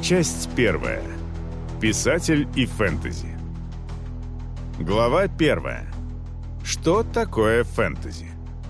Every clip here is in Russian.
Часть первая. Писатель и фэнтези. Глава первая. Что такое фэнтези?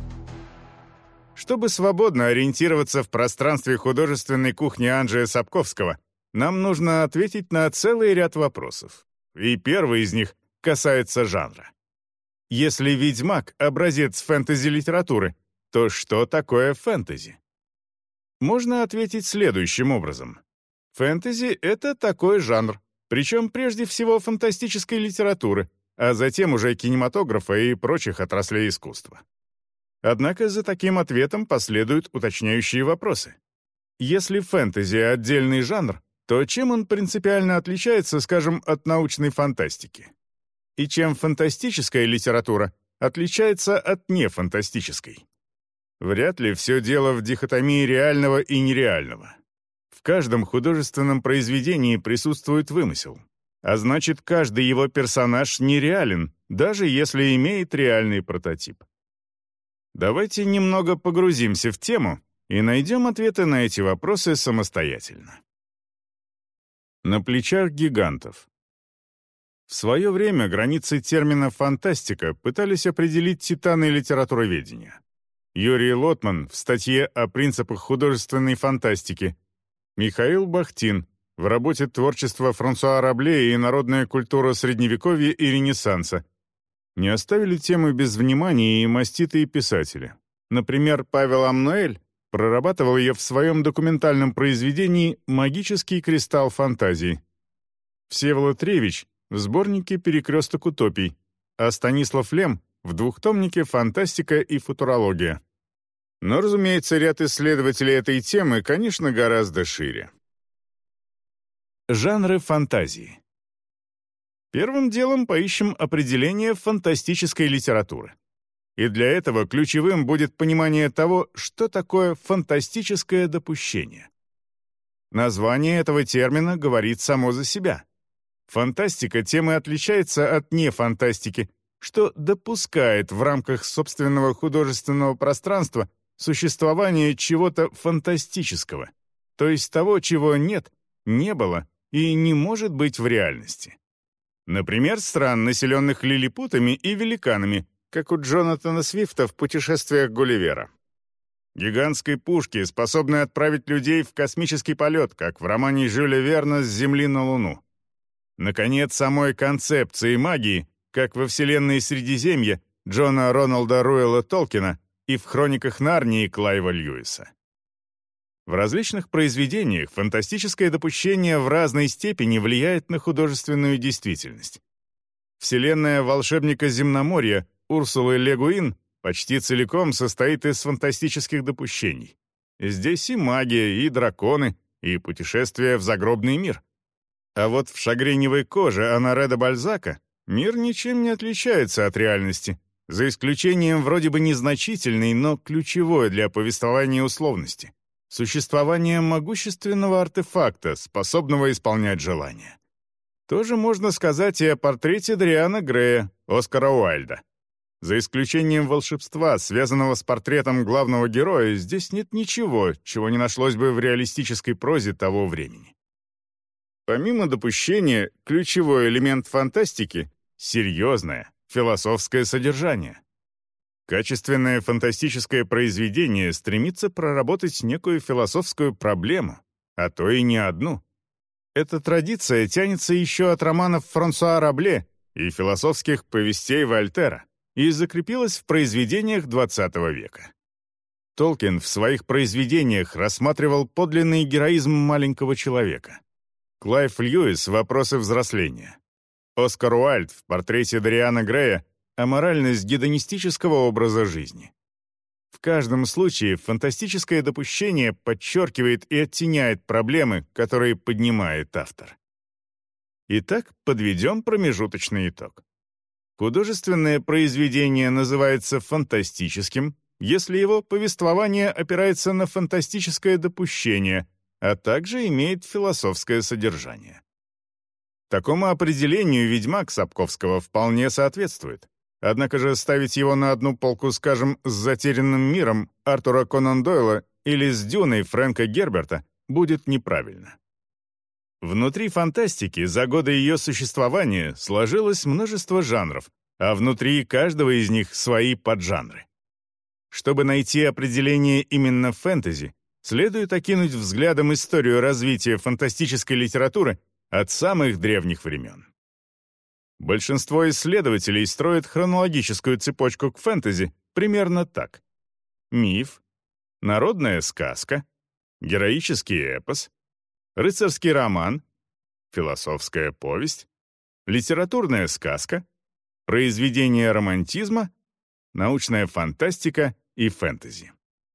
Чтобы свободно ориентироваться в пространстве художественной кухни Анджея Сапковского, нам нужно ответить на целый ряд вопросов. И первый из них касается жанра. Если «Ведьмак» — образец фэнтези-литературы, то что такое фэнтези? Можно ответить следующим образом. Фэнтези — это такой жанр, причем прежде всего фантастической литературы, а затем уже кинематографа и прочих отраслей искусства. Однако за таким ответом последуют уточняющие вопросы. Если фэнтези — отдельный жанр, то чем он принципиально отличается, скажем, от научной фантастики? И чем фантастическая литература отличается от нефантастической? Вряд ли все дело в дихотомии реального и нереального. В каждом художественном произведении присутствует вымысел, а значит, каждый его персонаж нереален, даже если имеет реальный прототип. Давайте немного погрузимся в тему и найдем ответы на эти вопросы самостоятельно. На плечах гигантов. В свое время границы термина «фантастика» пытались определить титаны литературоведения. Юрий Лотман в статье о принципах художественной фантастики, Михаил Бахтин в работе «Творчество Франсуа Рабле и народная культура Средневековья и Ренессанса» не оставили тему без внимания и маститые писатели. Например, Павел Амнуэль прорабатывал ее в своем документальном произведении «Магический кристалл фантазии». Всеволод Ревич в сборнике «Перекресток утопий», а Станислав Лем в двухтомнике «Фантастика и футурология». Но, разумеется, ряд исследователей этой темы, конечно, гораздо шире. Жанры фантазии. Первым делом поищем определение фантастической литературы. И для этого ключевым будет понимание того, что такое фантастическое допущение. Название этого термина говорит само за себя. Фантастика тем и отличается от нефантастики, что допускает в рамках собственного художественного пространства существование чего-то фантастического, то есть того, чего нет, не было и не может быть в реальности. Например, стран, населенных лилипутами и великанами, как у Джонатана Свифта в «Путешествиях Гулливера». Гигантской пушки, способной отправить людей в космический полет, как в романе Жюля Верна «С Земли на Луну». Наконец, самой концепции магии, как во вселенной Средиземья Джона Роналда Руэлла Толкина и в «Хрониках Нарнии» Клайва Льюиса. В различных произведениях фантастическое допущение в разной степени влияет на художественную действительность. Вселенная волшебника Земноморья Урсулы Ле Гуин почти целиком состоит из фантастических допущений. Здесь и магия, и драконы, и путешествия в загробный мир. А вот в «Шагреневой коже» Оноре де Бальзака мир ничем не отличается от реальности, за исключением вроде бы незначительной, но ключевой для повествования условности — существования могущественного артефакта, способного исполнять желания. Тоже можно сказать и о портрете Дориана Грея Оскара Уайльда. За исключением волшебства, связанного с портретом главного героя, здесь нет ничего, чего не нашлось бы в реалистической прозе того времени. Помимо допущения, ключевой элемент фантастики — серьезное, философское содержание. Качественное фантастическое произведение стремится проработать некую философскую проблему, а то и не одну. Эта традиция тянется еще от романов Франсуа Рабле и философских повестей Вольтера и закрепилась в произведениях XX века. Толкин в своих произведениях рассматривал подлинный героизм маленького человека. Клайв Льюис — вопросы взросления. Оскар Уайльд в портрете Дориана Грея — аморальность гедонистического образа жизни. В каждом случае фантастическое допущение подчеркивает и оттеняет проблемы, которые поднимает автор. Итак, подведем промежуточный итог. Художественное произведение называется фантастическим, если его повествование опирается на фантастическое допущение, а также имеет философское содержание. Такому определению «Ведьмак» Сапковского вполне соответствует. Однако же ставить его на одну полку, скажем, с «Затерянным миром» Артура Конан Дойла или с «Дюной» Фрэнка Герберта будет неправильно. Внутри фантастики за годы ее существования сложилось множество жанров, а внутри каждого из них свои поджанры. Чтобы найти определение именно фэнтези, следует окинуть взглядом историю развития фантастической литературы от самых древних времен. Большинство исследователей строят хронологическую цепочку к фэнтези примерно так: миф, народная сказка, героический эпос, рыцарский роман, философская повесть, литературная сказка, произведение романтизма, научная фантастика и фэнтези.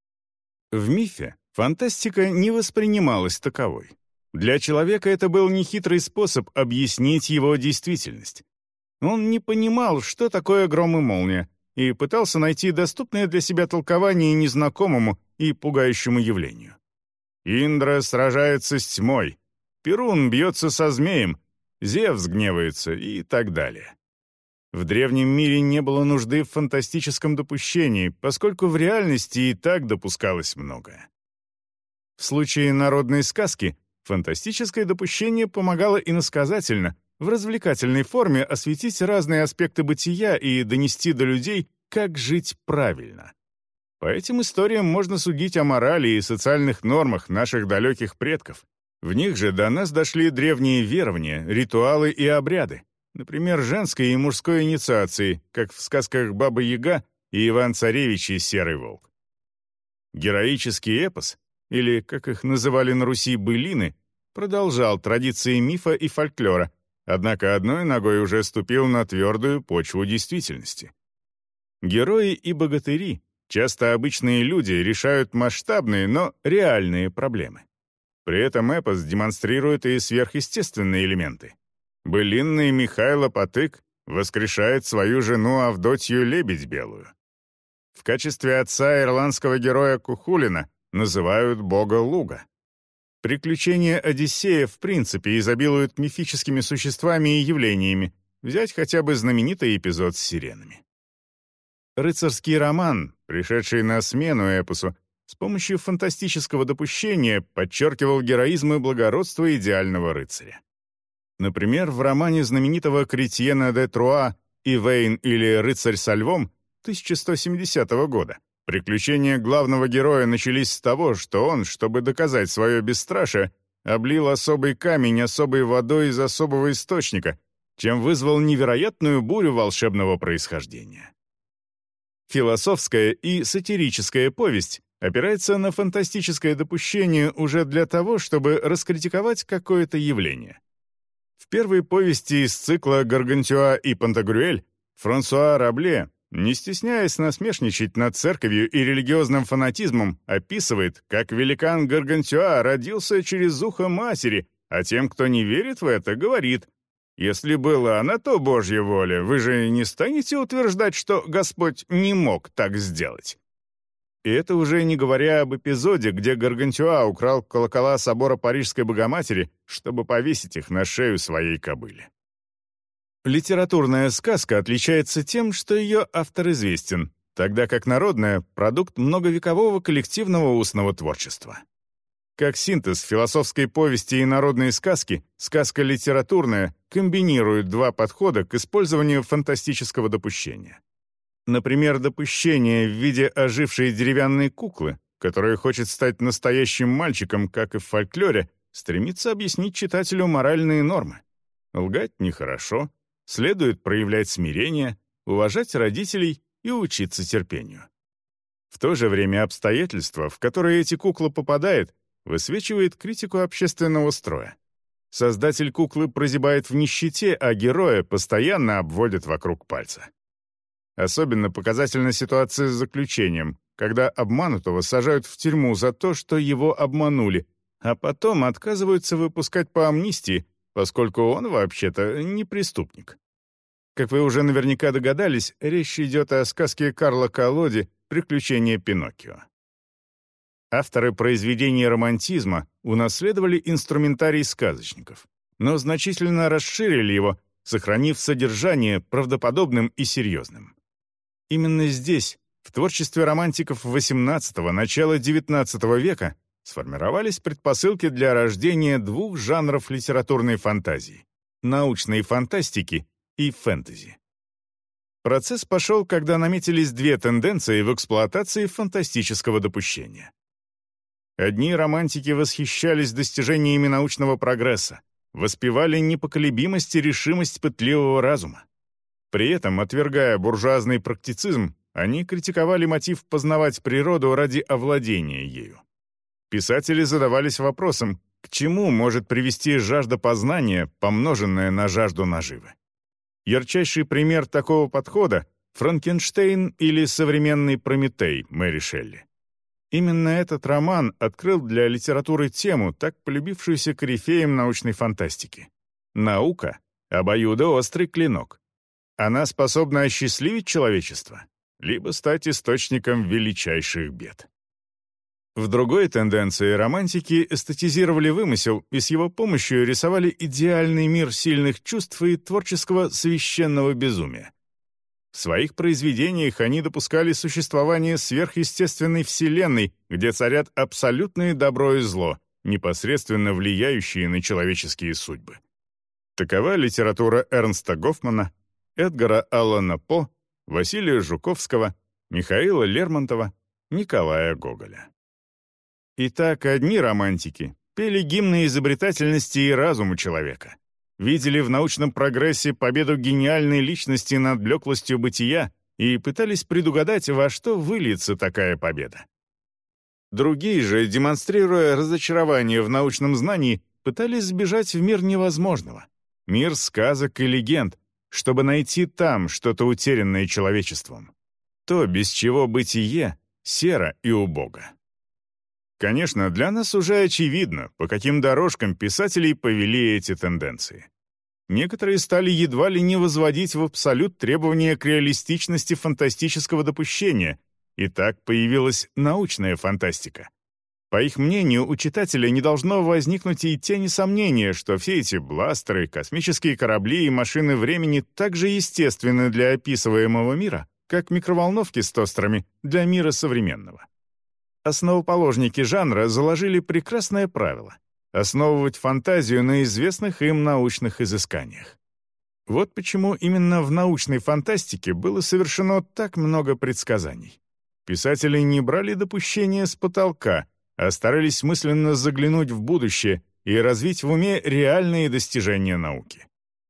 В мифе фантастика не воспринималась таковой. Для человека это был нехитрый способ объяснить его действительность. Он не понимал, что такое гром и молния, и пытался найти доступное для себя толкование незнакомому и пугающему явлению. Индра сражается с тьмой, Перун бьется со змеем, Зевс гневается и так далее. В древнем мире не было нужды в фантастическом допущении, поскольку в реальности и так допускалось многое. В случае народной сказки фантастическое допущение помогало иносказательно, в развлекательной форме осветить разные аспекты бытия и донести до людей, как жить правильно. По этим историям можно судить о морали и социальных нормах наших далеких предков. В них же до нас дошли древние верования, ритуалы и обряды, например, женской и мужской инициации, как в сказках «Баба-Яга» и «Иван-Царевич и Серый волк». Героический эпос, или, как их называли на Руси, былины, продолжал традиции мифа и фольклора, однако одной ногой уже ступил на твердую почву действительности. Герои и богатыри, часто обычные люди, решают масштабные, но реальные проблемы. При этом эпос демонстрирует и сверхъестественные элементы. Былинный Михайло Потык воскрешает свою жену Авдотью Лебедь Белую. В качестве отца ирландского героя Кухулина называют бога луга. Приключения Одиссея в принципе изобилуют мифическими существами и явлениями, взять хотя бы знаменитый эпизод с сиренами. Рыцарский роман, пришедший на смену эпосу, с помощью фантастического допущения подчеркивал героизм и благородство идеального рыцаря. Например, в романе знаменитого Кретьена де Труа «Ивейн» или «Рыцарь со львом» 1170 года приключения главного героя начались с того, что он, чтобы доказать свое бесстрашие, облил особый камень особой водой из особого источника, чем вызвал невероятную бурю волшебного происхождения. Философская и сатирическая повесть опирается на фантастическое допущение уже для того, чтобы раскритиковать какое-то явление. В первой повести из цикла «Гаргантюа и Пантагрюэль» Франсуа Рабле, не стесняясь насмешничать над церковью и религиозным фанатизмом, описывает, как великан Гаргантюа родился через ухо матери, а тем, кто не верит в это, говорит: «Если была на то Божья воля, вы же не станете утверждать, что Господь не мог так сделать». И это уже не говоря об эпизоде, где Гаргантюа украл колокола собора Парижской Богоматери, чтобы повесить их на шею своей кобыле. Литературная сказка отличается тем, что ее автор известен, тогда как народная — продукт многовекового коллективного устного творчества. Как синтез философской повести и народной сказки, сказка литературная комбинирует два подхода к использованию фантастического допущения. Например, допущение в виде ожившей деревянной куклы, которая хочет стать настоящим мальчиком, как и в фольклоре, стремится объяснить читателю моральные нормы. Лгать нехорошо, следует проявлять смирение, уважать родителей и учиться терпению. В то же время обстоятельства, в которые эти куклы попадают, высвечивает критику общественного строя. Создатель куклы прозябает в нищете, а героя постоянно обводят вокруг пальца. Особенно показательна ситуация с заключением, когда обманутого сажают в тюрьму за то, что его обманули, а потом отказываются выпускать по амнистии, поскольку он вообще-то не преступник. Как вы уже наверняка догадались, речь идет о сказке Карла Колоди «Приключения Пиноккио». Авторы произведений романтизма унаследовали инструментарий сказочников, но значительно расширили его, сохранив содержание правдоподобным и серьезным. Именно здесь, в творчестве романтиков XVIII – начала XIX века, сформировались предпосылки для рождения двух жанров литературной фантазии — научной фантастики и фэнтези. Процесс пошел, когда наметились две тенденции в эксплуатации фантастического допущения. Одни романтики восхищались достижениями научного прогресса, воспевали непоколебимость и решимость пытливого разума. При этом, отвергая буржуазный практицизм, они критиковали мотив познавать природу ради овладения ею. Писатели задавались вопросом, к чему может привести жажда познания, помноженная на жажду наживы. Ярчайший пример такого подхода — «Франкенштейн» или «Современный Прометей» Мэри Шелли. Именно этот роман открыл для литературы тему, так полюбившуюся корифеям научной фантастики. Наука — обоюдоострый клинок. Она способна осчастливить человечество, либо стать источником величайших бед. В другой тенденции романтики эстетизировали вымысел и с его помощью рисовали идеальный мир сильных чувств и творческого священного безумия. В своих произведениях они допускали существование сверхъестественной вселенной, где царят абсолютное добро и зло, непосредственно влияющие на человеческие судьбы. Такова литература Эрнста Гофмана, Эдгара Аллана По, Василия Жуковского, Михаила Лермонтова, Николая Гоголя. Итак, одни романтики пели гимны изобретательности и разума человека, видели в научном прогрессе победу гениальной личности над блеклостью бытия и пытались предугадать, во что выльется такая победа. Другие же, демонстрируя разочарование в научном знании, пытались сбежать в мир невозможного, мир сказок и легенд, чтобы найти там что-то утерянное человечеством, то, без чего бытие серо и убого. Конечно, для нас уже очевидно, по каким дорожкам писателей повели эти тенденции. Некоторые стали едва ли не возводить в абсолют требования к реалистичности фантастического допущения, и так появилась научная фантастика. По их мнению, у читателя не должно возникнуть и тени сомнения, что все эти бластеры, космические корабли и машины времени так же естественны для описываемого мира, как микроволновки с тостерами для мира современного. Основоположники жанра заложили прекрасное правило — основывать фантазию на известных им научных изысканиях. Вот почему именно в научной фантастике было совершено так много предсказаний. Писатели не брали допущения с потолка, а старались мысленно заглянуть в будущее и развить в уме реальные достижения науки.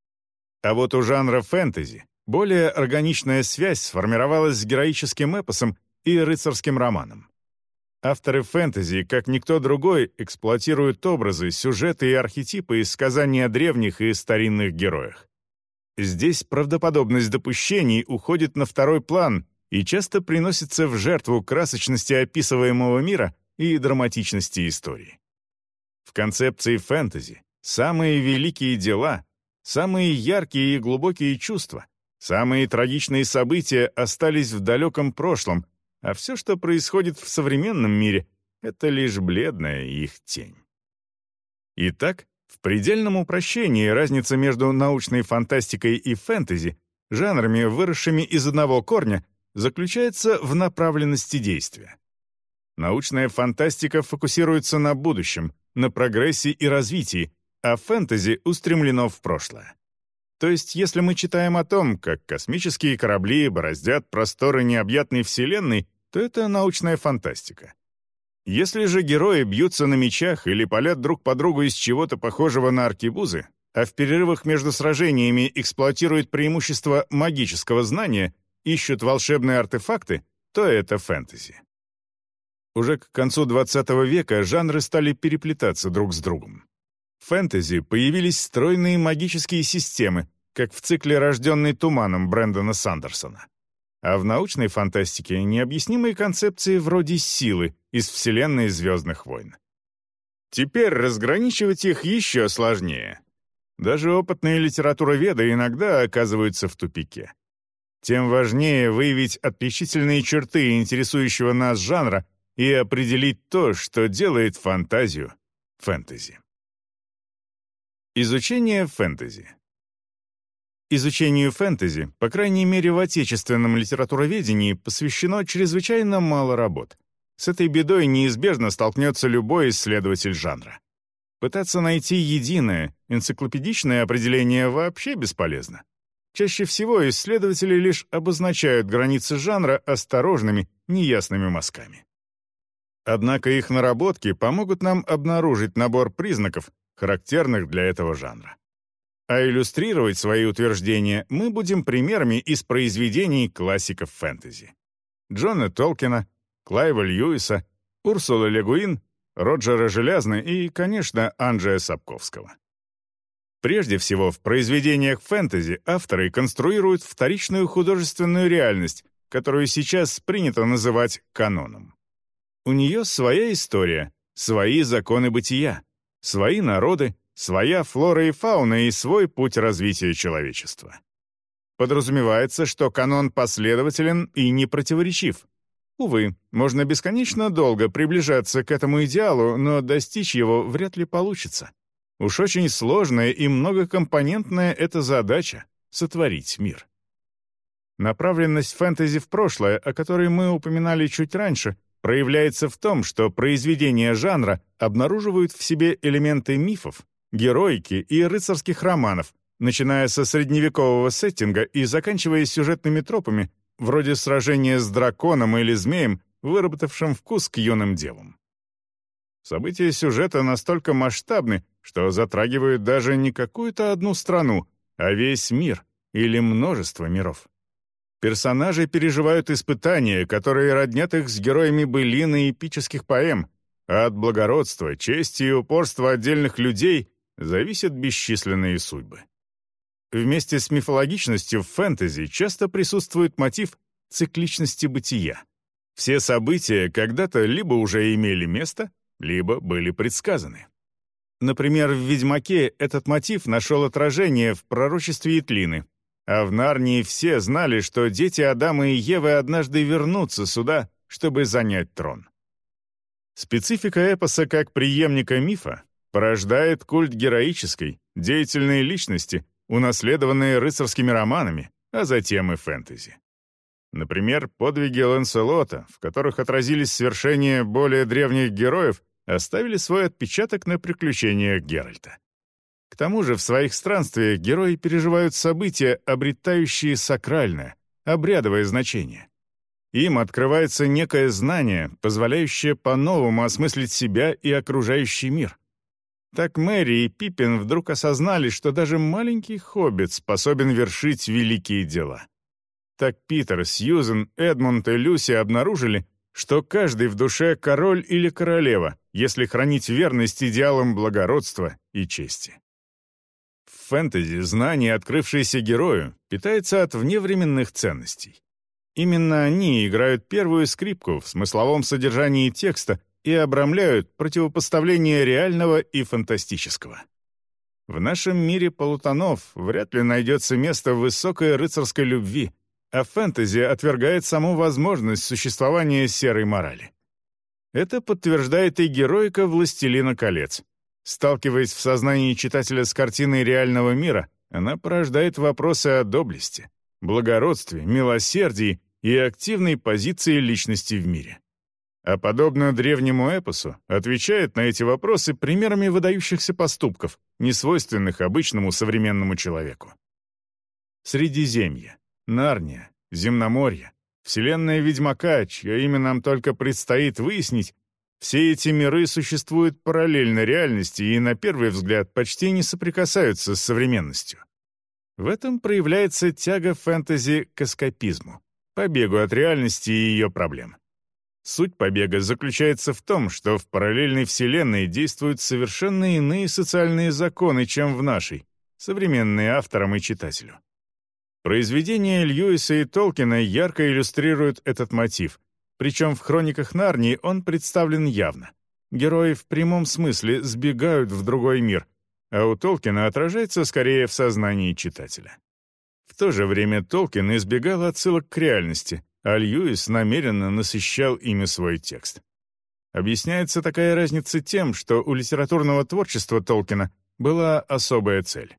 А вот у жанра фэнтези более органичная связь сформировалась с героическим эпосом и рыцарским романом. Авторы фэнтези, как никто другой, эксплуатируют образы, сюжеты и архетипы из сказаний о древних и старинных героях. Здесь правдоподобность допущений уходит на второй план и часто приносится в жертву красочности описываемого мира и драматичности истории. В концепции фэнтези самые великие дела, самые яркие и глубокие чувства, самые трагичные события остались в далеком прошлом, а все, что происходит в современном мире, это лишь бледная их тень. Итак, в предельном упрощении разница между научной фантастикой и фэнтези, жанрами, выросшими из одного корня, заключается в направленности действия. Научная фантастика фокусируется на будущем, на прогрессе и развитии, а фэнтези устремлено в прошлое. То есть, если мы читаем о том, как космические корабли бороздят просторы необъятной Вселенной, то это научная фантастика. Если же герои бьются на мечах или палят друг по другу из чего-то похожего на аркебузы, а в перерывах между сражениями эксплуатируют преимущества магического знания, ищут волшебные артефакты, то это фэнтези. Уже к концу XX века жанры стали переплетаться друг с другом. В фэнтези появились стройные магические системы, как в цикле «Рожденный туманом» Брэндона Сандерсона. А в научной фантастике необъяснимые концепции вроде силы из вселенной «Звездных войн». Теперь разграничивать их еще сложнее. Даже опытные литературоведы иногда оказываются в тупике. Тем важнее выявить отличительные черты интересующего нас жанра и определить то, что делает фантазию фэнтези. Изучение фэнтези. Изучению фэнтези, по крайней мере в отечественном литературоведении, посвящено чрезвычайно мало работ. С этой бедой неизбежно столкнется любой исследователь жанра. Пытаться найти единое, энциклопедичное определение вообще бесполезно. Чаще всего исследователи лишь обозначают границы жанра осторожными, неясными мазками. Однако их наработки помогут нам обнаружить набор признаков, характерных для этого жанра. А иллюстрировать свои утверждения мы будем примерами из произведений классиков фэнтези. Джона Толкина, Клайва Льюиса, Урсулы Ле Гуин, Роджера Желязны и, конечно, Анджея Сапковского. Прежде всего, в произведениях фэнтези авторы конструируют вторичную художественную реальность, которую сейчас принято называть каноном. У нее своя история, свои законы бытия, свои народы, своя флора и фауна и свой путь развития человечества. Подразумевается, что канон последователен и непротиворечив. Увы, можно бесконечно долго приближаться к этому идеалу, но достичь его вряд ли получится. Уж очень сложная и многокомпонентная эта задача — сотворить мир. Направленность фэнтези в прошлое, о которой мы упоминали чуть раньше, проявляется в том, что произведения жанра обнаруживают в себе элементы мифов, героики и рыцарских романов, начиная со средневекового сеттинга и заканчивая сюжетными тропами, вроде сражения с драконом или змеем, выработавшим вкус к юным девам. События сюжета настолько масштабны, что затрагивают даже не какую-то одну страну, а весь мир или множество миров. Персонажи переживают испытания, которые роднят их с героями былин и эпических поэм, а от благородства, чести и упорства отдельных людей зависят бесчисленные судьбы. Вместе с мифологичностью в фэнтези часто присутствует мотив цикличности бытия. Все события когда-то либо уже имели место, либо были предсказаны. Например, в «Ведьмаке» этот мотив нашел отражение в пророчестве Итлины, а в «Нарнии» все знали, что дети Адама и Евы однажды вернутся сюда, чтобы занять трон. Специфика эпоса как преемника мифа порождает культ героической, деятельной личности, унаследованной рыцарскими романами, а затем и фэнтези. Например, подвиги Ланселота, в которых отразились свершения более древних героев, оставили свой отпечаток на приключениях Геральта. К тому же в своих странствиях герои переживают события, обретающие сакральное, обрядовое значение. Им открывается некое знание, позволяющее по-новому осмыслить себя и окружающий мир. Так Мэри и Пиппин вдруг осознали, что даже маленький хоббит способен вершить великие дела. Так Питер, Сьюзен, Эдмунд и Люси обнаружили, что каждый в душе король или королева, если хранить верность идеалам благородства и чести. В фэнтези знание, открывшееся герою, питается от вневременных ценностей. Именно они играют первую скрипку в смысловом содержании текста и обрамляют противопоставление реального и фантастического. В нашем мире полутонов вряд ли найдется место высокой рыцарской любви, а фэнтези отвергает саму возможность существования серой морали. Это подтверждает и героика «Властелина колец». Сталкиваясь в сознании читателя с картиной реального мира, она порождает вопросы о доблести, благородстве, милосердии и активной позиции личности в мире. А подобно древнему эпосу, отвечает на эти вопросы примерами выдающихся поступков, несвойственных обычному современному человеку. Средиземье, Нарния, Земноморье, вселенная Ведьмака, чье имя нам только предстоит выяснить, все эти миры существуют параллельно реальности и, на первый взгляд, почти не соприкасаются с современностью. В этом проявляется тяга фэнтези к эскапизму, побегу от реальности и ее проблем. Суть побега заключается в том, что в параллельной вселенной действуют совершенно иные социальные законы, чем в нашей, современные авторам и читателю. Произведения Льюиса и Толкина ярко иллюстрируют этот мотив, причем в «Хрониках Нарнии» он представлен явно. Герои в прямом смысле сбегают в другой мир, а у Толкина отражается скорее в сознании читателя. В то же время Толкин избегал отсылок к реальности, а Льюис намеренно насыщал ими свой текст. Объясняется такая разница тем, что у литературного творчества Толкина была особая цель.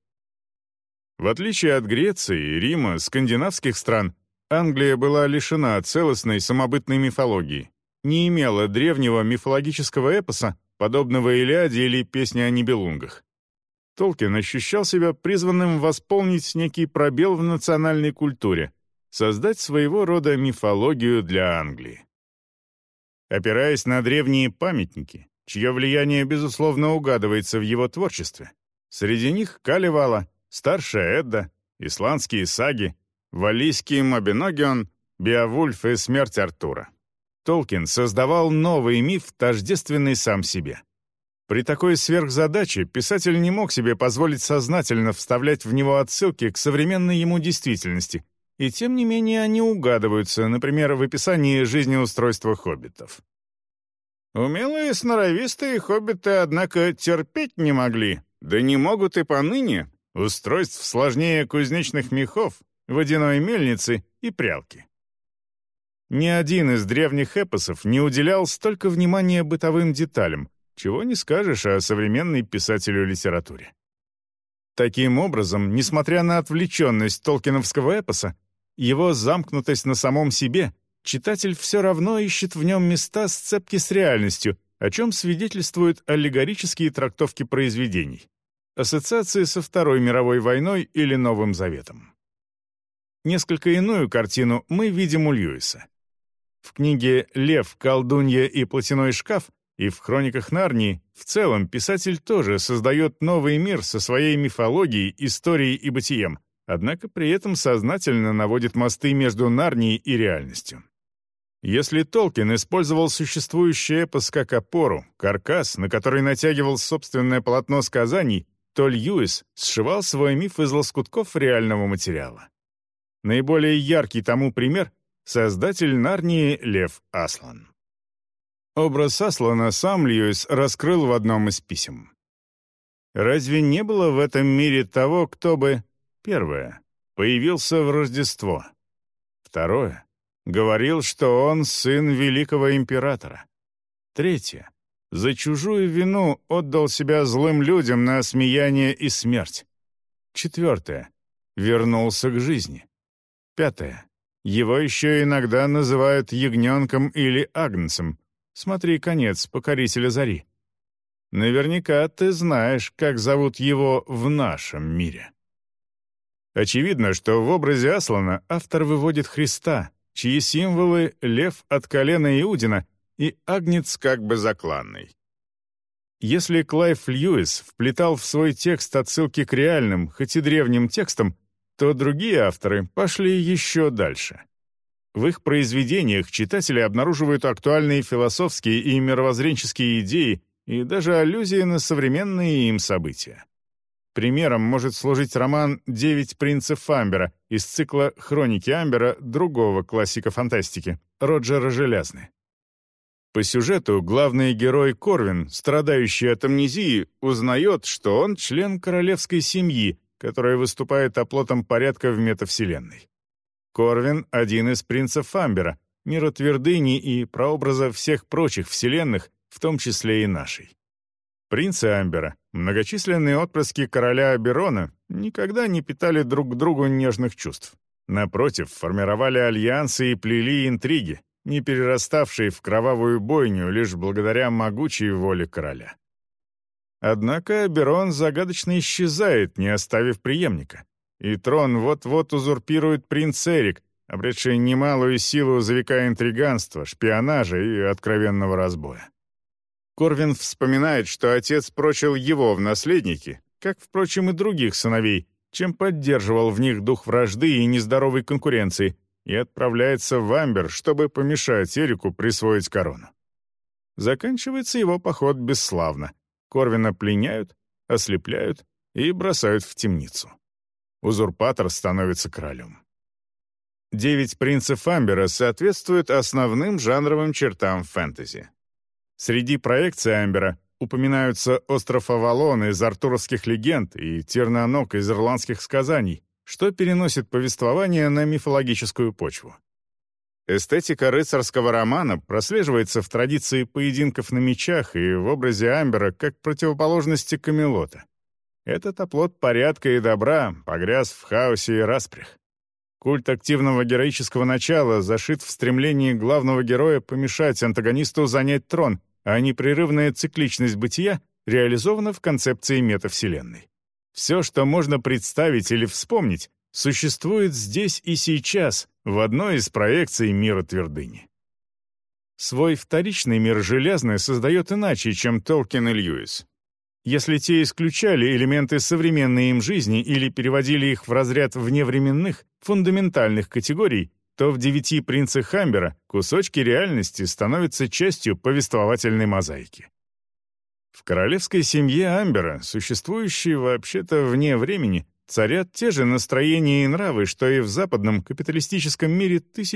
В отличие от Греции, Рима, скандинавских стран, Англия была лишена целостной самобытной мифологии, не имела древнего мифологического эпоса, подобного Илиаде или песне о Нибелунгах. Толкин ощущал себя призванным восполнить некий пробел в национальной культуре, создать своего рода мифологию для Англии. Опираясь на древние памятники, чье влияние, безусловно, угадывается в его творчестве, среди них Калевала, Старшая Эдда, исландские саги, валлийский Мабиногион, Беовульф и Смерть Артура. Толкин создавал новый миф, тождественный сам себе. При такой сверхзадаче писатель не мог себе позволить сознательно вставлять в него отсылки к современной ему действительности, и тем не менее они угадываются, например, в описании жизнеустройства хоббитов. Умелые сноровистые хоббиты, однако, терпеть не могли, да не могут и поныне, устройств сложнее кузнечных мехов, водяной мельницы и прялки. Ни один из древних эпосов не уделял столько внимания бытовым деталям, чего не скажешь о современной писателю-литературе. Таким образом, несмотря на отвлеченность толкиновского эпоса, его замкнутость на самом себе, читатель все равно ищет в нем места сцепки с реальностью, о чем свидетельствуют аллегорические трактовки произведений, ассоциации со Второй мировой войной или Новым Заветом. Несколько иную картину мы видим у Льюиса. В книге «Лев, колдунья и платяной шкаф» и в «Хрониках Нарнии» в целом писатель тоже создает новый мир со своей мифологией, историей и бытием, однако при этом сознательно наводит мосты между Нарнией и реальностью. Если Толкин использовал существующий эпос как опору, каркас, на который натягивал собственное полотно сказаний, то Льюис сшивал свой миф из лоскутков реального материала. Наиболее яркий тому пример — создатель Нарнии Лев Аслан. Образ Аслана сам Льюис раскрыл в одном из писем. «Разве не было в этом мире того, кто бы, первое, появился в Рождество, второе, говорил, что он сын великого императора, третье, за чужую вину отдал себя злым людям на осмеяние и смерть, четвертое, вернулся к жизни, пятое, его еще иногда называют ягненком или агнцем. Смотри конец «Покорителя зари». Наверняка ты знаешь, как зовут его в нашем мире. Очевидно, что в образе Аслана автор выводит Христа, чьи символы — лев от колена Иудина и агнец как бы закланный. Если Клайв Льюис вплетал в свой текст отсылки к реальным, хоть и древним текстам, то другие авторы пошли еще дальше. В их произведениях читатели обнаруживают актуальные философские и мировоззренческие идеи и даже аллюзии на современные им события. Примером может служить роман «Девять принцев Амбера» из цикла «Хроники Амбера» другого классика фантастики, Роджера Желязны. По сюжету главный герой Корвин, страдающий от амнезии, узнает, что он член королевской семьи, которая выступает оплотом порядка в метавселенной. Корвин — один из принцев Амбера, миротвердыни и прообраза всех прочих вселенных, в том числе и нашей. Принцы Амбера, многочисленные отпрыски короля Аберона, никогда не питали друг к другу нежных чувств. Напротив, формировали альянсы и плели интриги, не перераставшие в кровавую бойню лишь благодаря могучей воле короля. Однако Аберон загадочно исчезает, не оставив преемника. И трон вот-вот узурпирует принц Эрик, обретший немалую силу за века интриганства, шпионажа и откровенного разбоя. Корвин вспоминает, что отец прочил его в наследники, как, впрочем, и других сыновей, чем поддерживал в них дух вражды и нездоровой конкуренции, и отправляется в Амбер, чтобы помешать Эрику присвоить корону. Заканчивается его поход бесславно. Корвина пленяют, ослепляют и бросают в темницу. Узурпатор становится королем. «Девять принцев Амбера» соответствуют основным жанровым чертам фэнтези. Среди проекций Амбера упоминаются остров Авалон из артуровских легенд и Тернонок из ирландских сказаний, что переносит повествование на мифологическую почву. Эстетика рыцарского романа прослеживается в традиции поединков на мечах и в образе Амбера как противоположности Камелота. Этот оплот порядка и добра погряз в хаосе и распрях. Культ активного героического начала зашит в стремлении главного героя помешать антагонисту занять трон, а непрерывная цикличность бытия реализована в концепции метавселенной. Все, что можно представить или вспомнить, существует здесь и сейчас, в одной из проекций мира твердыни. Свой вторичный мир Железный создает иначе, чем Толкин и Льюис. Если те исключали элементы современной им жизни или переводили их в разряд вневременных, фундаментальных категорий, то в «Девяти принцах Амбера» кусочки реальности становятся частью повествовательной мозаики. В королевской семье Амбера, существующей вообще-то вне времени, царят те же настроения и нравы, что и в западном капиталистическом мире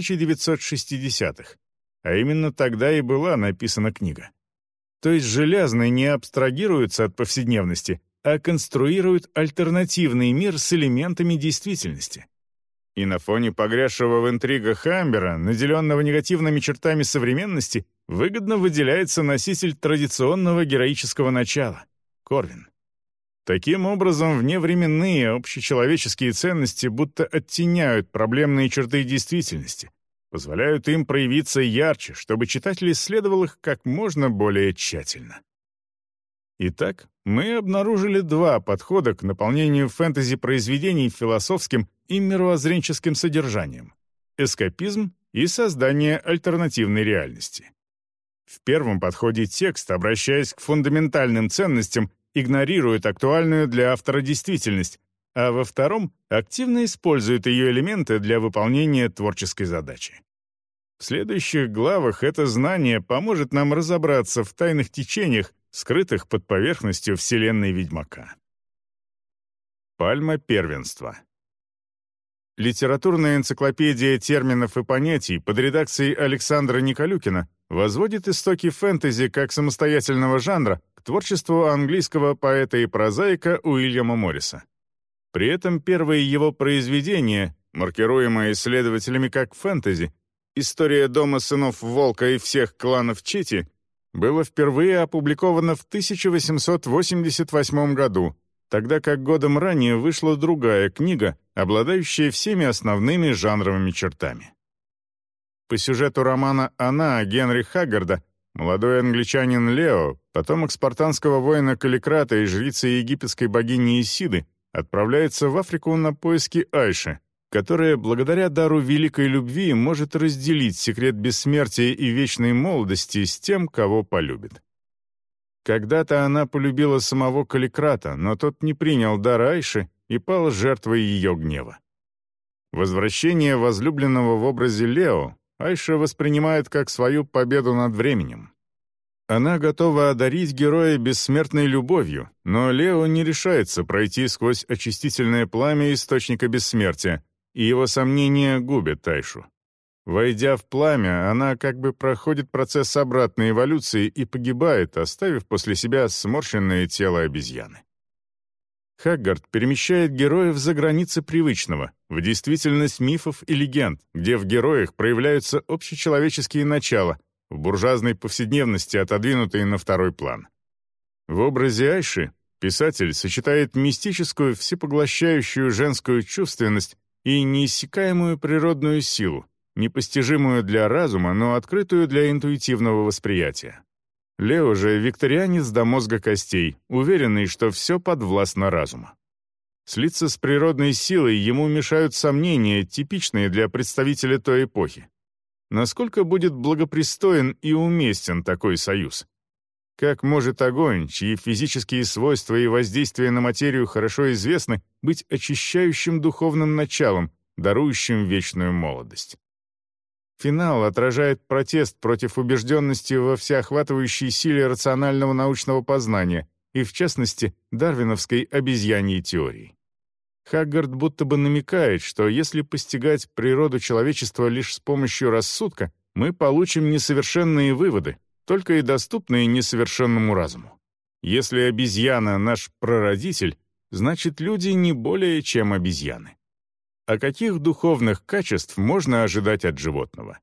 1960-х. А именно тогда и была написана книга. То есть Железный не абстрагируется от повседневности, а конструирует альтернативный мир с элементами действительности. И на фоне погрязшего в интригах Амбера, наделенного негативными чертами современности, выгодно выделяется носитель традиционного героического начала — Корвин. Таким образом, вневременные общечеловеческие ценности будто оттеняют проблемные черты действительности, позволяют им проявиться ярче, чтобы читатель исследовал их как можно более тщательно. Итак, мы обнаружили два подхода к наполнению фэнтези-произведений философским и мировоззренческим содержанием — эскапизм и создание альтернативной реальности. В первом подходе текст, обращаясь к фундаментальным ценностям, игнорирует актуальную для автора действительность, а во втором активно использует ее элементы для выполнения творческой задачи. В следующих главах это знание поможет нам разобраться в тайных течениях, скрытых под поверхностью вселенной Ведьмака. Пальма первенства. Литературная энциклопедия терминов и понятий под редакцией Александра Николюкина возводит истоки фэнтези как самостоятельного жанра к творчеству английского поэта и прозаика Уильяма Морриса. При этом первое его произведение, маркируемое исследователями как фэнтези, «История дома сынов Волка и всех кланов Чети», было впервые опубликовано в 1888 году, тогда как годом ранее вышла другая книга, обладающая всеми основными жанровыми чертами. По сюжету романа «Она» Генри Хаггарда молодой англичанин Лео, потомок спартанского воина Каликрата и жрицы египетской богини Исиды, отправляется в Африку на поиски Айши, которая благодаря дару великой любви может разделить секрет бессмертия и вечной молодости с тем, кого полюбит. Когда-то она полюбила самого Каликрата, но тот не принял дар Айши и пал жертвой ее гнева. Возвращение возлюбленного в образе Лео Айша воспринимает как свою победу над временем. Она готова одарить героя бессмертной любовью, но Лео не решается пройти сквозь очистительное пламя источника бессмертия, и его сомнения губят Айшу. Войдя в пламя, она как бы проходит процесс обратной эволюции и погибает, оставив после себя сморщенное тело обезьяны. Хаггард перемещает героев за границы привычного, в действительность мифов и легенд, где в героях проявляются общечеловеческие начала, в буржуазной повседневности, отодвинутые на второй план. В образе Айши писатель сочетает мистическую, всепоглощающую женскую чувственность и неиссякаемую природную силу, непостижимую для разума, но открытую для интуитивного восприятия. Лео же викторианец до мозга костей, уверенный, что все подвластно разуму. Слиться с природной силой ему мешают сомнения, типичные для представителя той эпохи. Насколько будет благопристоен и уместен такой союз? Как может огонь, чьи физические свойства и воздействия на материю хорошо известны, быть очищающим духовным началом, дарующим вечную молодость? Финал отражает протест против убежденности во всеохватывающей силе рационального научного познания и, в частности, дарвиновской обезьяньей теории. Хаггард будто бы намекает, что если постигать природу человечества лишь с помощью рассудка, мы получим несовершенные выводы, только и доступные несовершенному разуму. Если обезьяна — наш прародитель, значит, люди не более чем обезьяны. А каких духовных качеств можно ожидать от животного?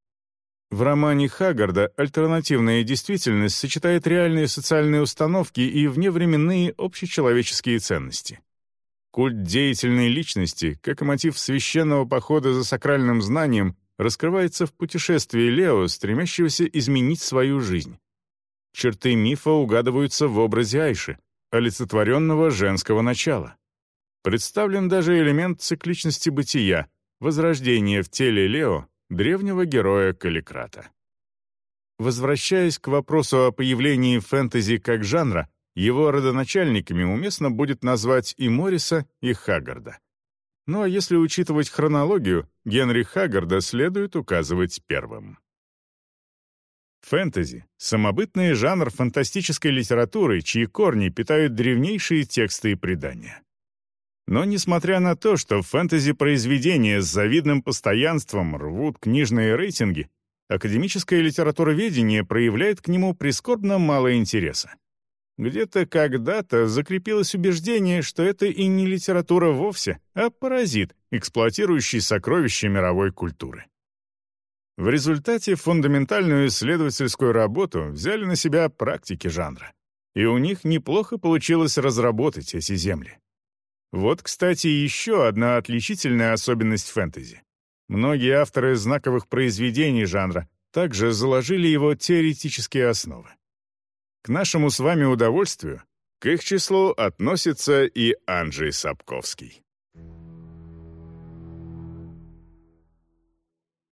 В романе Хаггарда альтернативная действительность сочетает реальные социальные установки и вневременные общечеловеческие ценности. Культ деятельной личности, как и мотив священного похода за сакральным знанием, раскрывается в путешествии Лео, стремящегося изменить свою жизнь. Черты мифа угадываются в образе Айши, олицетворенного женского начала. Представлен даже элемент цикличности бытия, возрождение в теле Лео, древнего героя Каликрата. Возвращаясь к вопросу о появлении фэнтези как жанра, его родоначальниками уместно будет назвать и Морриса, и Хаггарда. Ну а если учитывать хронологию, Генри Хаггарда следует указывать первым. Фэнтези — самобытный жанр фантастической литературы, чьи корни питают древнейшие тексты и предания. Но несмотря на то, что фэнтези-произведения с завидным постоянством рвут книжные рейтинги, академическое литературоведение проявляет к нему прискорбно мало интереса. Где-то когда-то закрепилось убеждение, что это и не литература вовсе, а паразит, эксплуатирующий сокровища мировой культуры. В результате фундаментальную исследовательскую работу взяли на себя практики жанра, и у них неплохо получилось разработать эти земли. Вот, кстати, еще одна отличительная особенность фэнтези. Многие авторы знаковых произведений жанра также заложили его теоретические основы. К нашему с вами удовольствию, к их числу относится и Анджей Сапковский.